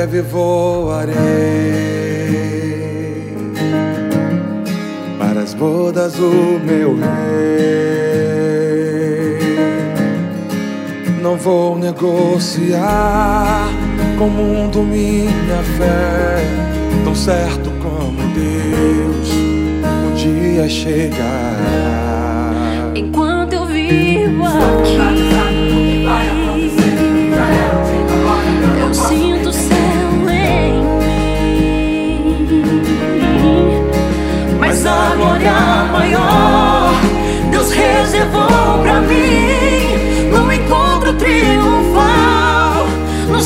breve voarei para as bodas do meu rei. Não vou negociar com o mundo minha fé, tão certo como Deus um dia chegará. Enquanto eu vivo aqui, eu sinto o céu em mim, mas a glória maior Deus reservou pra mim no encontro triunfal, no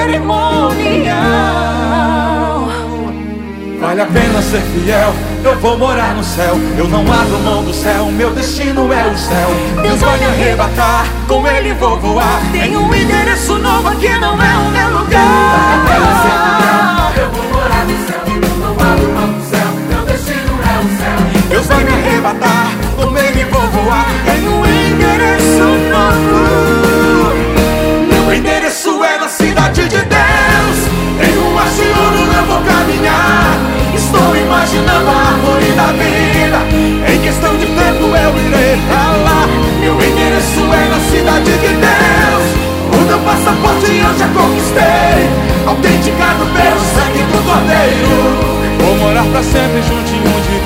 cerimonial. Vale a pena ser fiel, eu vou morar no céu. Eu não abro mão do céu, meu destino é o céu. Deus vai me arrebatar, com Ele vou voar. Tem um endereço novo, aqui não é o meu lugar. Vale a pena ser fiel, eu vou morar no céu. Eu não abro mão do céu, meu destino é o céu. Deus vai me arrebatar, com Ele vou voar. Tem um endereço novo. Meu endereço é na cidade de Deus. Em um mar de ouro eu vou caminhar. Estou imaginando a árvore da vida. Em questão de tempo eu irei pra lá. Meu endereço é na cidade de Deus. O meu passaporte eu já conquistei, autenticado pelo sangue do Cordeiro. Vou morar pra sempre juntinho de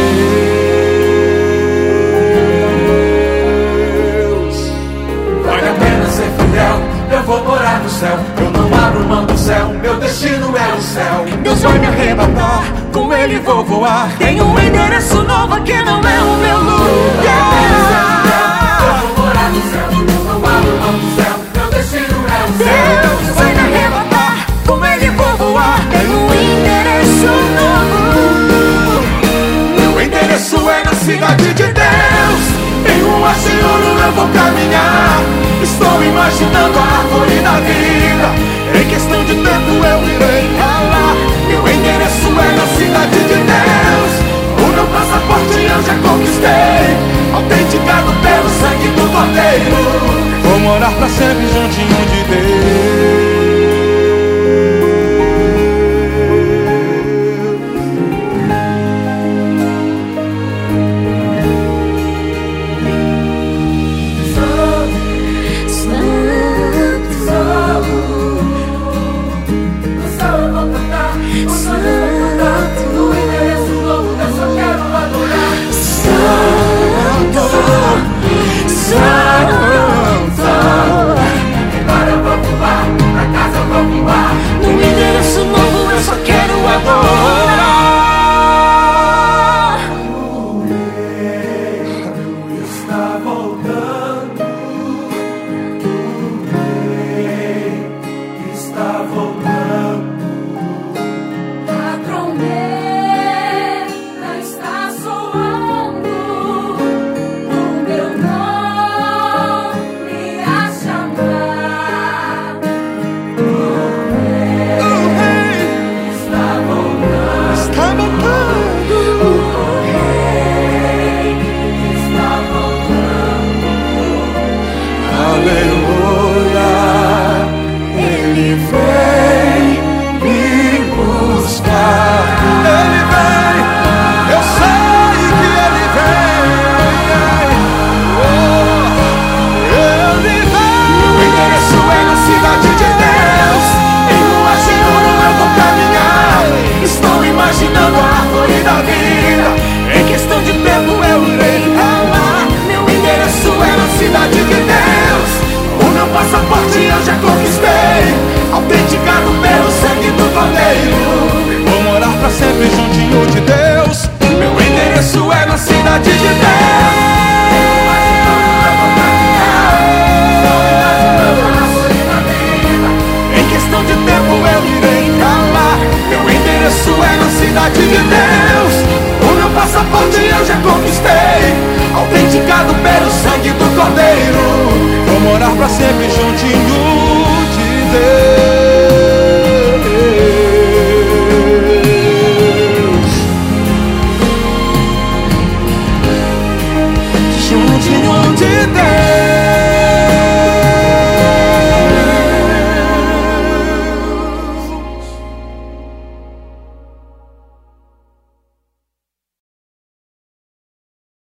Deus. Vale a pena ser fiel, eu vou morar no céu. Eu não abro mão do céu, meu destino é o céu. Deus vai me arrebatar, com Ele vou voar. Tem um endereço novo, aqui não é o meu lugar. Eu vou morar no céu, eu não abro mão do céu, meu destino é o céu. Deus vai me arrebatar, com Ele vou voar. Tem um endereço novo. Meu endereço é na cidade de Deus. Em um mar de ouro eu vou caminhar. Estou imaginando a árvore da vida. Em questão de tempo eu irei pra lá. Meu endereço é na cidade de Deus. O meu passaporte eu já conquistei, autenticado pelo sangue do Cordeiro. Vou morar pra sempre juntinho